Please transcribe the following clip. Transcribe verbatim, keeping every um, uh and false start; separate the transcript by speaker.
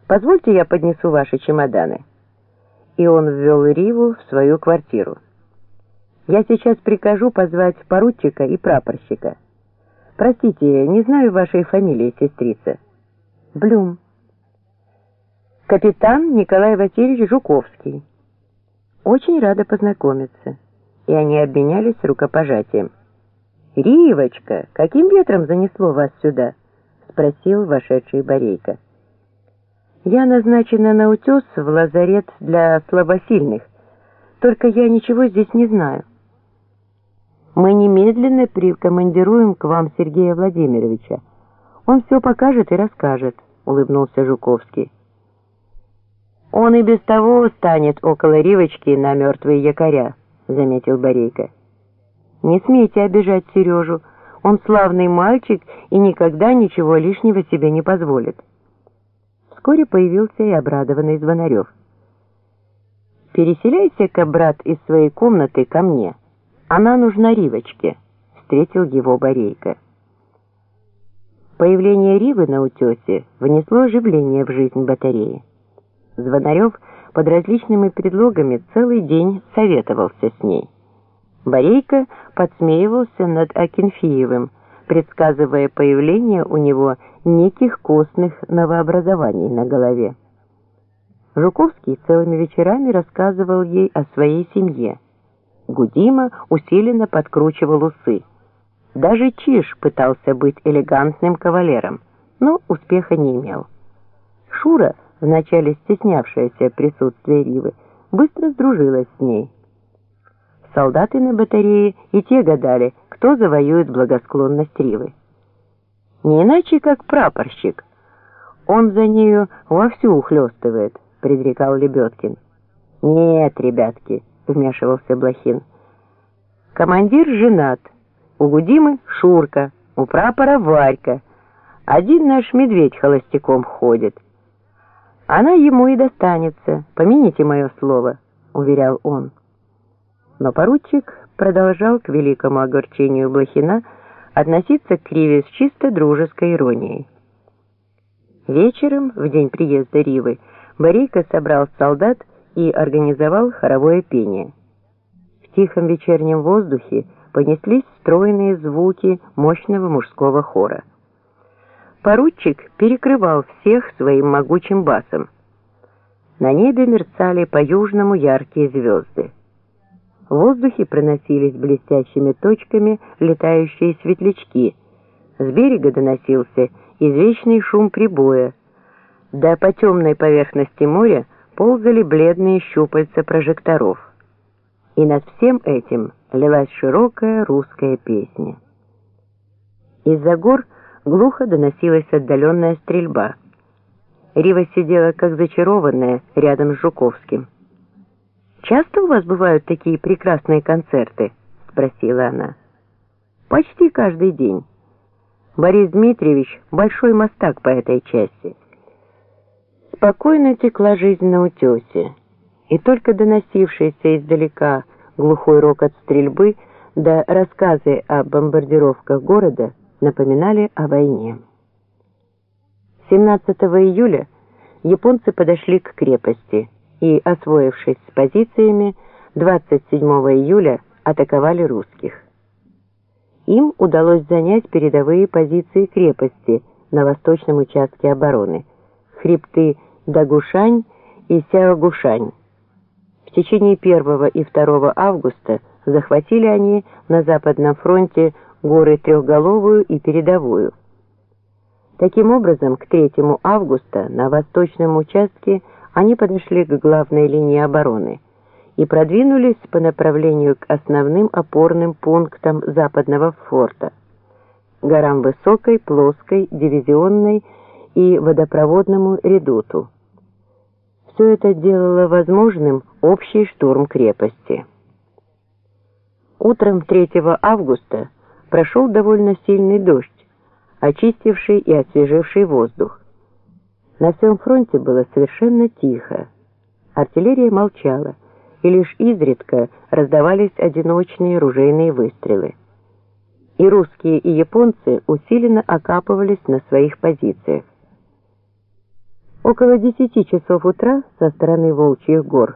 Speaker 1: Позвольте, я поднесу ваши чемоданы». И он ввел Риву в свою квартиру. «Я сейчас прикажу позвать поручика и прапорщика. Простите, не знаю вашей фамилии, сестрица». «Блюм». «Капитан Николай Васильевич Жуковский». «Очень рада познакомиться». И они обменялись рукопожатием. «Ривочка, каким ветром занесло вас сюда?» — спросил вошедший Борейко. «Я назначена на утес в лазарет для слабосильных, только я ничего здесь не знаю». «Мы немедленно прикомандируем к вам Сергея Владимировича. Он все покажет и расскажет», — улыбнулся Жуковский. «Он и без того станет около Ривочки на мертвые якоря», — заметил Борейко. «Не смейте обижать Сережу. Он славный мальчик и никогда ничего лишнего себе не позволит». Вскоре появился и обрадованный Звонарев. «Переселяйся-ка, брат, из своей комнаты ко мне. Она нужна Ривочке», — встретил его Борейко. Появление Ривы на утесе внесло оживление в жизнь батареи. Звонарев под различными предлогами целый день советовался с ней. Борейко подсмеивался над Акинфеевым, предсказывая появление у него неких костных новообразований на голове. Жуковский целыми вечерами рассказывал ей о своей семье. Гудима усиленно подкручивал усы. Даже Чиж пытался быть элегантным кавалером, но успеха не имел. Шура, вначале стеснявшаяся присутствия Ривы, быстро сдружилась с ней. Солдаты на батарее и те гадали, кто завоюет благосклонность Ривы. Не иначе, как прапорщик. Он за нею вовсю ухлёстывает, предрекал Лебедкин. «Нет, ребятки», — вмешивался Блохин. «Командир женат, у Гудимы Шурка, у прапора Варька. Один наш медведь холостяком ходит. Она ему и достанется, помяните мое слово», — уверял он. Но поручик продолжал к великому огорчению Блохина относиться к Риве с чисто дружеской иронией. Вечером, в день приезда Ривы, Борейко собрал солдат и организовал хоровое пение. В тихом вечернем воздухе понеслись стройные звуки мощного мужского хора. Поручик перекрывал всех своим могучим басом. На небе мерцали по-южному яркие звезды. В воздухе проносились блестящими точками летающие светлячки. С берега доносился извечный шум прибоя. Да по темной поверхности моря ползали бледные щупальца прожекторов. И над всем этим лилась широкая русская песня. Из-за гор глухо доносилась отдаленная стрельба. Рива сидела как зачарованная рядом с Жуковским. «Часто у вас бывают такие прекрасные концерты?» — спросила она. «Почти каждый день. Борис Дмитриевич — большой мастак по этой части». Спокойно текла жизнь на утесе, и только доносившийся издалека глухой рокот стрельбы да рассказы о бомбардировках города напоминали о войне. семнадцатого июля японцы подошли к крепости и, освоившись с позициями, двадцать седьмого июля атаковали русских. Им удалось занять передовые позиции крепости на восточном участке обороны, хребты Дагушань и Сяогушань. В течение первого и второго августа захватили они на Западном фронте горы Трехголовую и Передовую. Таким образом, к третьему августа на восточном участке они подошли к главной линии обороны и продвинулись по направлению к основным опорным пунктам Западного форта – горам Высокой, Плоской, Дивизионной и Водопроводному редуту. Все это делало возможным общий штурм крепости. Утром третьего августа прошел довольно сильный дождь, очистивший и освеживший воздух. На всем фронте было совершенно тихо. Артиллерия молчала, и лишь изредка раздавались одиночные ружейные выстрелы. И русские, и японцы усиленно окапывались на своих позициях. Около десяти часов утра со стороны Волчьих гор